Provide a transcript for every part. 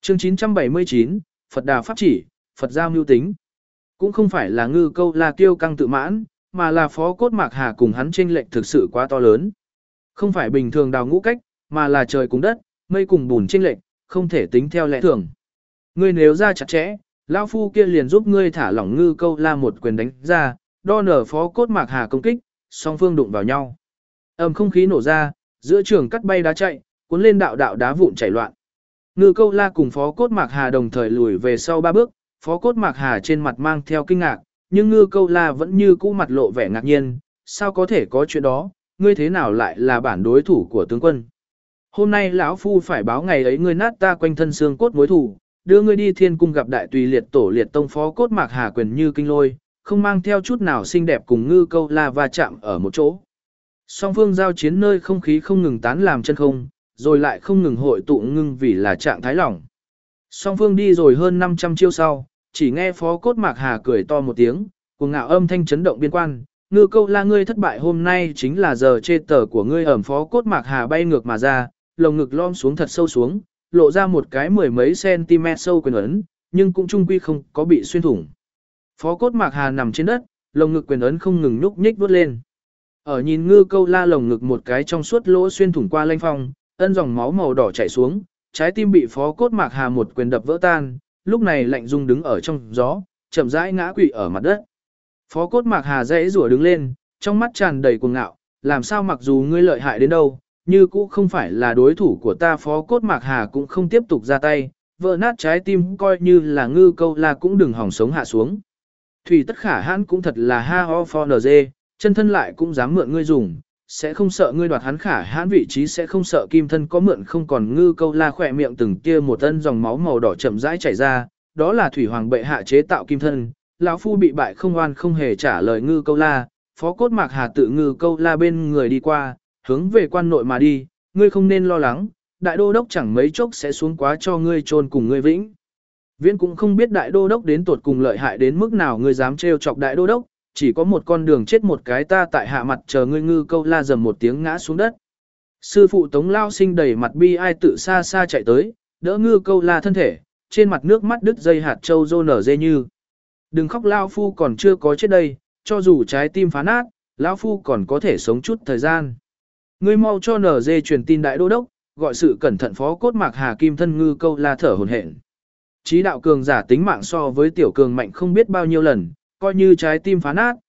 Chương 979, Phật Đà Pháp chỉ, Phật gia mưu tính. Cũng không phải là Ngư Câu La kiêu căng tự mãn, mà là Phó Cốt Mạc Hà cùng hắn chênh lệch thực sự quá to lớn. Không phải bình thường đào ngũ cách, mà là trời cùng đất, mây cùng bùn chênh lệch, không thể tính theo lẽ thường. Ngươi nếu ra chặt chẽ, lão phu kia liền giúp ngươi thả lỏng Ngư Câu La một quyền đánh ra, đo nở Phó Cốt Mạc Hà công kích, song phương đụng vào nhau. Không khí nổ ra, giữa trường cắt bay đá chạy, cuốn lên đạo đạo đá vụn chảy loạn. Ngư Câu La cùng Phó Cốt Mạc Hà đồng thời lùi về sau 3 bước, Phó Cốt Mạc Hà trên mặt mang theo kinh ngạc, nhưng Ngư Câu La vẫn như cũ mặt lộ vẻ ngạc nhiên, sao có thể có chuyện đó, ngươi thế nào lại là bản đối thủ của tướng quân. Hôm nay lão phu phải báo ngày ấy ngươi nát ta quanh thân xương cốt mối thù, đưa ngươi đi thiên cung gặp đại tùy liệt tổ liệt tông Phó Cốt Mạc Hà quyền như kinh lôi, không mang theo chút nào xinh đẹp cùng Ngư Câu La va chạm ở một chỗ. Song phương giao chiến nơi không khí không ngừng tán làm chân không, rồi lại không ngừng hội tụ ngưng vì là trạng thái lỏng. Song phương đi rồi hơn 500 chiêu sau, chỉ nghe Phó Cốt Mạc Hà cười to một tiếng, cuồng ngạo âm thanh chấn động biên quan, Ngư Câu La ngươi thất bại hôm nay chính là giờ chê tờ của ngươi. Ẩm Phó Cốt Mạc Hà bay ngược mà ra, lồng ngực lom xuống thật sâu xuống, lộ ra một cái 10 mấy cm sâu quyền ấn, nhưng cũng chung quy không có bị xuyên thủng. Phó Cốt Mạc Hà nằm trên đất, lồng ngực quyền ấn không ngừng nhúc nhích vút lên. Ở nhìn Ngư Câu La lồng ngực một cái trong suốt lỗ xuyên thủng qua lanh phong, ân dòng máu màu đỏ chảy xuống, trái tim bị Phó Cốt Mạc Hà một quyền đập vỡ tan, lúc này lạnh rung đứng ở trong gió, chậm rãi ngã quỵ ở mặt đất. Phó Cốt Mạc Hà dãy rủa đứng lên, trong mắt tràn đầy cuồng ngạo, làm sao mặc dù ngươi lợi hại đến đâu, như cũ không phải là đối thủ của ta. Phó Cốt Mạc Hà cũng không tiếp tục ra tay, vỡ nát trái tim coi như là Ngư Câu La cũng đừng hỏng sống hạ xuống. Thủy Tất Khả Hãn cũng thật là ha ho for nz, chân thân lại cũng dám mượn ngươi dùng, sẽ không sợ ngươi đoạt hắn Khả Hãn vị trí, sẽ không sợ kim thân có mượn không. Còn Ngư Câu La khỏe miệng từng kia một ân dòng máu màu đỏ chậm rãi chảy ra, đó là Thủy Hoàng bệ hạ chế tạo kim thân, lão phu bị bại không oan không hề trả lời Ngư Câu La. Phó Cốt Mạc Hà tự Ngư Câu La bên người đi qua, hướng về quan nội mà đi, ngươi không nên lo lắng, đại đô đốc chẳng mấy chốc sẽ xuống quá cho ngươi chôn cùng ngươi vĩnh viễn. Cũng không biết đại đô đốc đến tột cùng lợi hại đến mức nào, ngươi dám trêu chọc đại đô đốc, chỉ có một con đường chết một cái, ta tại hạ mặt chờ ngươi. Ngư Câu La dầm một tiếng ngã xuống đất. Sư phụ Tống Lao Sinh đầy mặt bi ai tự xa xa chạy tới, đỡ Ngư Câu La thân thể, trên mặt nước mắt đứt dây hạt châu rô nở dê như. Đừng khóc, Lao phu còn chưa có chết đây, cho dù trái tim phá nát, Lao phu còn có thể sống chút thời gian. Ngươi mau cho nở dê truyền tin đại đô đốc, gọi sự cẩn thận. Phó Cốt Mạc Hà kim thân Ngư Câu La thở hổn hển. Chí đạo cường giả tính mạng so với tiểu cường mạnh không biết bao nhiêu lần, coi như trái tim phá nát,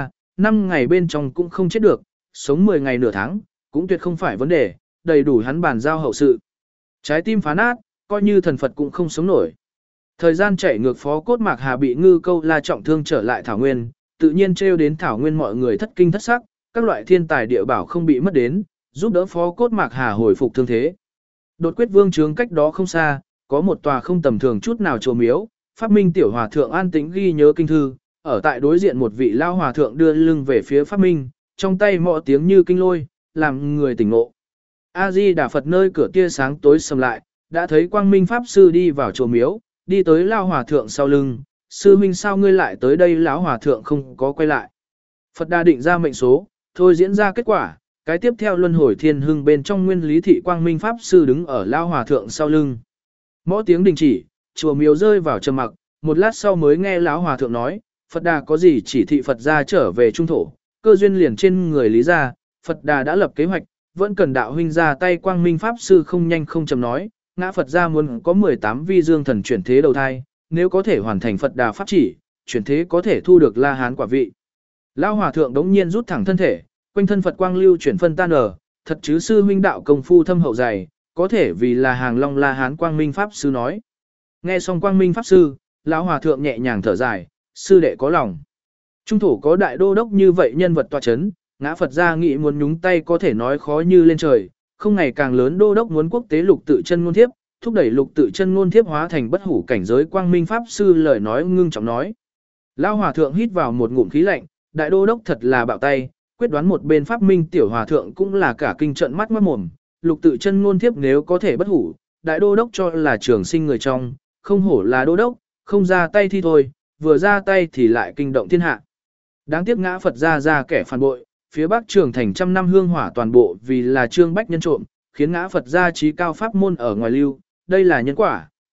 3-5 ngày bên trong cũng không chết được, sống 10 ngày nửa tháng, cũng tuyệt không phải vấn đề, đầy đủ hắn bàn giao hậu sự. Trái tim phá nát, coi như thần Phật cũng không sống nổi. Thời gian chạy ngược, Phó Cốt Mạc Hà bị Ngư Câu La trọng thương trở lại Thảo Nguyên, tự nhiên trêu đến Thảo Nguyên mọi người thất kinh thất sắc, các loại thiên tài địa bảo không bị mất đến, giúp đỡ Phó Cốt Mạc Hà hồi phục thương thế. Đột Quyết Vương trướng cách đó không xa, có một tòa không tầm thường chút nào chùa miếu, Pháp Minh tiểu hòa thượng an tĩnh ghi nhớ kinh thư, ở tại đối diện một vị lao hòa thượng đưa lưng về phía Pháp Minh, trong tay mọ tiếng như kinh lôi, làm người tỉnh ngộ. A Di Đà Phật. Nơi cửa tia sáng tối sầm lại, đã thấy Quang Minh Pháp Sư đi vào chùa miếu, đi tới lao hòa thượng sau lưng. Sư huynh, sao ngươi lại tới đây? Lão hòa thượng không có quay lại. Phật Đà định ra mệnh số, thôi diễn ra kết quả, cái tiếp theo luân hồi thiên hưng bên trong nguyên lý thị. Quang Minh Pháp Sư đứng ở lao hòa thượng sau lưng. Mõ tiếng đình chỉ, chùa miếu rơi vào trầm mặc, một lát sau mới nghe lão hòa thượng nói, Phật Đà có gì chỉ thị Phật gia trở về trung thổ, cơ duyên liền trên người Lý gia, Phật Đà đã lập kế hoạch, vẫn cần đạo huynh ra tay. Quang Minh Pháp Sư không nhanh không chậm nói, ngã Phật gia muốn có 18 vi dương thần chuyển thế đầu thai, nếu có thể hoàn thành Phật Đà pháp chỉ, chuyển thế có thể thu được La Hán quả vị. Lão hòa thượng đống nhiên rút thẳng thân thể, quanh thân Phật quang lưu chuyển phân tan ở, thật chứ sư huynh đạo công phu thâm hậu dày, có thể vì là hàng long La Hán. Quang Minh Pháp Sư nói. Nghe xong Quang Minh Pháp Sư, lão hòa thượng nhẹ nhàng thở dài, sư đệ có lòng. Trung thổ có đại đô đốc như vậy nhân vật tọa chấn, ngã Phật gia nghĩ muốn nhúng tay có thể nói khó như lên trời, không ngày càng lớn. Đô đốc muốn quốc tế Lục Tự Chân Ngôn Thiếp, thúc đẩy Lục Tự Chân Ngôn Thiếp hóa thành bất hủ cảnh giới. Quang Minh Pháp Sư lời nói ngưng trọng nói. Lão hòa thượng hít vào một ngụm khí lạnh, đại đô đốc thật là bạo tay, quyết đoán. Một bên Pháp Minh tiểu hòa thượng cũng là cả kinh trợn mắt ngoác mồm. Lục Tự Chân Ngôn Thiếp nếu có thể bất hủ, đại đô đốc cho là trường sinh người trong, không hổ là đô đốc, không ra tay thì thôi, vừa ra tay thì lại kinh động thiên hạ. Đáng tiếc ngã Phật ra kẻ phản bội, phía Bắc Trường Thành trăm năm hương hỏa toàn bộ vì là Trương Bách nhân trộm, khiến ngã Phật gia trí cao pháp môn ở ngoài lưu, đây là nhân quả.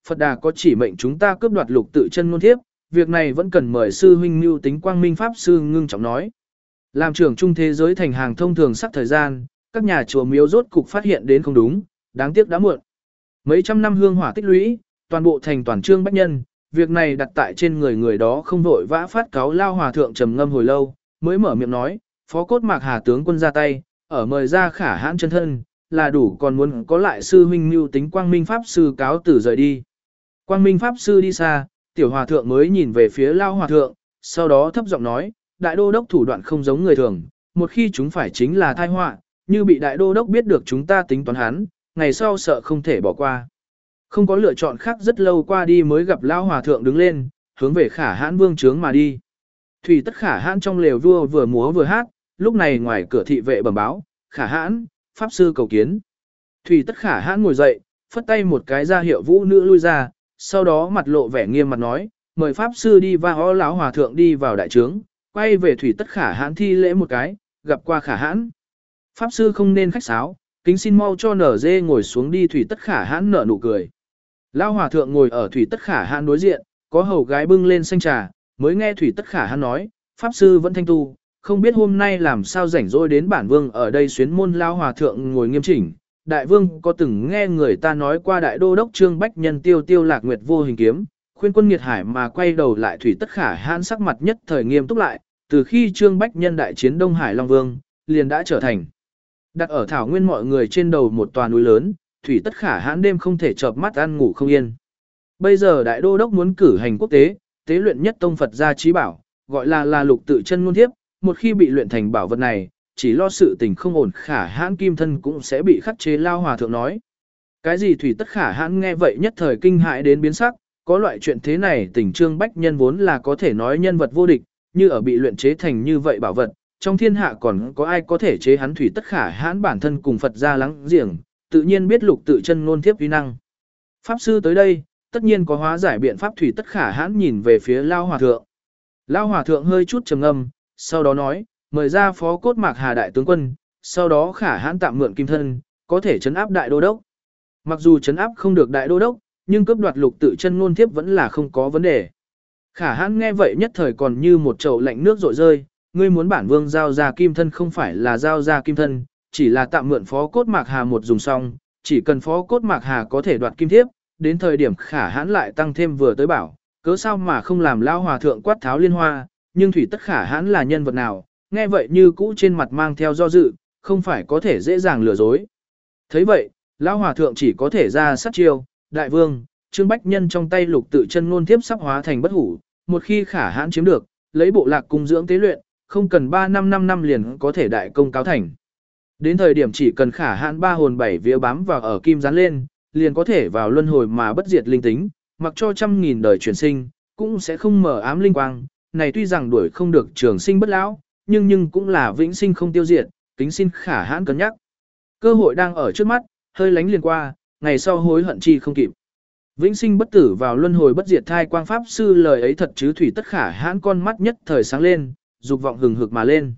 Phật Đà có chỉ mệnh chúng ta cướp đoạt lục tự chân ngôn thiếp, việc này vẫn cần mời sư huynh mưu tính Quang Minh Pháp Sư ngưng trọng nói. Làm trưởng trung thế giới thành hàng thông thường sắp thời gian, các nhà chùa miếu rốt cục phát hiện đến không đúng, đáng tiếc đã muộn. Mấy trăm năm hương hỏa tích lũy, toàn bộ thành toàn trương bách nhân, việc này đặt tại trên người người đó không vội vã phát cáo lao hòa thượng trầm ngâm hồi lâu, mới mở miệng nói, phó cốt mạc hà tướng quân ra tay, ở mời ra khả hãn chân thân, là đủ còn muốn có lại sư huynh mưu tính Quang Minh Pháp Sư cáo tử rời đi. Quang Minh Pháp Sư đi xa, tiểu hòa thượng mới nhìn về phía lao hòa thượng, sau đó thấp giọng nói, đại đô đốc thủ đoạn không giống người thường, một khi chúng phải chính là tai họa, như bị đại đô đốc biết được chúng ta tính toán hắn, ngày sau sợ không thể bỏ qua. Không có lựa chọn khác rất lâu qua đi mới gặp lao hòa thượng đứng lên, hướng về khả hãn vương trướng mà đi. Thủy tất khả hãn trong lều vua vừa múa vừa hát, lúc này ngoài cửa thị vệ bẩm báo, khả hãn, Pháp Sư cầu kiến. Thủy tất khả hãn ngồi dậy, phất tay một cái ra hiệu vũ nữ lui ra, sau đó mặt lộ vẻ nghiêm mặt nói, mời Pháp Sư đi và ho lão hòa thượng đi vào đại trướng, quay về thủy tất khả hãn thi lễ một cái, gặp qua khả hãn. Pháp Sư không nên khách sáo, kính xin mau cho nở dê ngồi xuống đi. Thủy tất khả hãn nở nụ cười. Lão hòa thượng ngồi ở thủy tất khả hãn đối diện, có hầu gái bưng lên xanh trà, mới nghe thủy tất khả hãn nói, Pháp Sư vẫn thanh tu, không biết hôm nay làm sao rảnh rỗi đến bản vương ở đây xuyến môn. Lão hòa thượng ngồi nghiêm chỉnh. Đại vương có từng nghe người ta nói qua đại đô đốc Trương Bách Nhân tiêu tiêu lạc nguyệt vô hình kiếm, khuyên quân nghiệt hải mà quay đầu lại. Thủy tất khả hãn sắc mặt nhất thời nghiêm túc lại, từ khi Trương Bách Nhân đại chiến Đông Hải Long Vương, liền đã trở thành đặt ở thảo nguyên mọi người trên đầu một tòa núi lớn, thủy tất khả hãn đêm không thể chợp mắt ăn ngủ không yên. Bây giờ đại đô đốc muốn cử hành quốc tế, tế luyện nhất tông Phật gia trí bảo, gọi là lục tự chân ngôn thiếp, một khi bị luyện thành bảo vật này, chỉ lo sự tình không ổn khả hãn kim thân cũng sẽ bị khắc chế. Lao hòa thượng nói. Cái gì? Thủy tất khả hãn nghe vậy nhất thời kinh hãi đến biến sắc, có loại chuyện thế này tình Trương Bách Nhân vốn là có thể nói nhân vật vô địch, như ở bị luyện chế thành như vậy bảo vật, trong thiên hạ còn có ai có thể chế hắn. Thủy tất khả hãn bản thân cùng Phật gia lắng giềng, tự nhiên biết lục tự chân ngôn thiếp uy năng. Pháp Sư tới đây, tất nhiên có hóa giải biện pháp. Thủy tất khả hãn nhìn về phía Lao hòa thượng. Lao hòa thượng hơi chút trầm ngâm, sau đó nói, mời ra phó cốt mạc hà đại tướng quân, sau đó khả hãn tạm mượn kim thân, có thể trấn áp đại đô đốc. Mặc dù trấn áp không được đại đô đốc, nhưng cướp đoạt lục tự chân ngôn thiếp vẫn là không có vấn đề. Khả hãn nghe vậy nhất thời còn như một chậu lạnh nước rội rơi, ngươi muốn bản vương giao ra kim thân không phải là giao ra kim thân, chỉ là tạm mượn phó cốt mạc hà một dùng xong, chỉ cần phó cốt mạc hà có thể đoạt kim thiếp, đến thời điểm khả hãn lại tăng thêm vừa tới bảo, cớ sao mà không làm lao hòa thượng quát tháo liên hoa. Nhưng thủy tất khả hãn là nhân vật nào, nghe vậy như cũ trên mặt mang theo do dự, không phải có thể dễ dàng lừa dối. Thấy vậy, lão hòa thượng chỉ có thể ra sát chiêu, đại vương, Trương Bách Nhân trong tay lục tự chân ngôn thiếp sắp hóa thành bất hủ, một khi khả hãn chiếm được, lấy bộ lạc cung dưỡng tế luyện, không cần 5 năm liền có thể đại công cáo thành. Đến thời điểm chỉ cần khả hãn 3 hồn 7 vía bám vào ở kim dán lên, liền có thể vào luân hồi mà bất diệt linh tính, mặc cho 100.000 đời chuyển sinh, cũng sẽ không mở ám linh quang. Này tuy rằng đuổi không được trường sinh bất lão, nhưng cũng là vĩnh sinh không tiêu diệt, kính xin khả hãn cân nhắc. Cơ hội đang ở trước mắt, hơi lánh liền qua, ngày sau hối hận chi không kịp. Vĩnh sinh bất tử vào luân hồi bất diệt thai quang Pháp Sư lời ấy thật chứ? Thủy tất khả hãn con mắt nhất thời sáng lên, dục vọng hừng hực mà lên.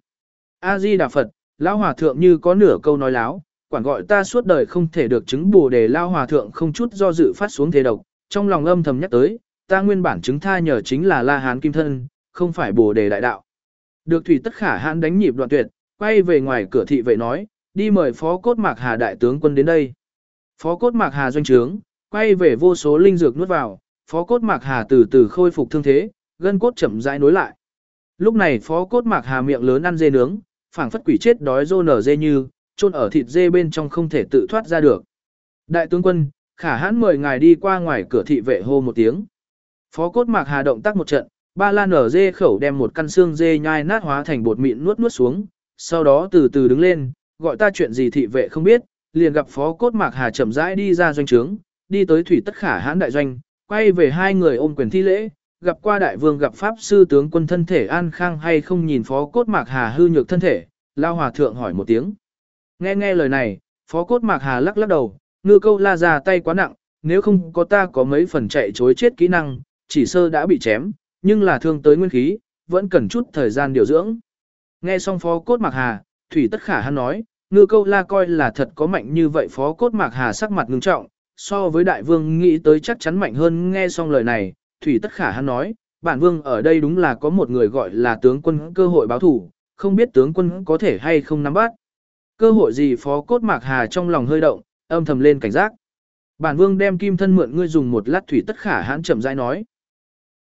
A Di Đà Phật, lão hòa thượng như có nửa câu nói láo, quản gọi ta suốt đời không thể được chứng Bồ Đề. Lão hòa thượng không chút do dự phát xuống thế độc, trong lòng âm thầm nhắc tới, ta nguyên bản chứng tha nhờ chính là La Hán kim thân, không phải Bồ Đề đại đạo. Được thủy tất khả hãn đánh nhịp đoạn tuyệt, quay về ngoài cửa thị vệ nói, đi mời phó cốt mạc hà đại tướng quân đến đây. Phó cốt mạc hà doanh trướng, quay về vô số linh dược nuốt vào, phó cốt mạc hà từ từ khôi phục thương thế, gân cốt chậm rãi nối lại. Lúc này phó cốt mạc hà miệng lớn ăn dê nướng, phảng phất quỷ chết đói rô nở dê như, chôn ở thịt dê bên trong không thể tự thoát ra được. Đại tướng quân, khả hãn mời ngài đi qua ngoài cửa. Thị vệ hô một tiếng. Phó cốt mạc hà động tác một trận, ba la nở dê khẩu đem một căn xương dê nhai nát hóa thành bột mịn nuốt xuống, sau đó từ từ đứng lên, gọi ta chuyện gì thị vệ không biết, liền gặp phó cốt mạc hà chậm rãi đi ra doanh trướng, đi tới thủy tất khả hãn đại doanh, quay về hai người ôm quyền thi lễ, gặp qua đại vương. Gặp Pháp Sư tướng quân thân thể an khang hay không? Nhìn phó cốt mạc hà hư nhược thân thể, lao hòa thượng hỏi một tiếng. Nghe lời này, phó cốt mạc hà lắc lắc đầu, ngư câu la ra tay quá nặng, nếu không có ta có mấy phần chạy chối chết kỹ năng, chỉ sơ đã bị chém, nhưng là thương tới nguyên khí, vẫn cần chút thời gian điều dưỡng. Nghe xong phó cốt mạc hà, thủy tất khả hãn nói, ngư câu la coi là thật có mạnh như vậy? Phó cốt mạc hà sắc mặt ngưng trọng, so với đại vương nghĩ tới chắc chắn mạnh hơn. Nghe xong lời này, Thủy Tất Khả hắn nói, bản vương ở đây đúng là có một người gọi là tướng quân cơ hội báo thủ, không biết tướng quân có thể hay không nắm bắt. Cơ hội gì? Phó Cốt Mạc Hà trong lòng hơi động, âm thầm lên cảnh giác. Bản vương đem kim thân mượn ngươi dùng một lát. Thủy Tất Khả hãn chậm rãi nói.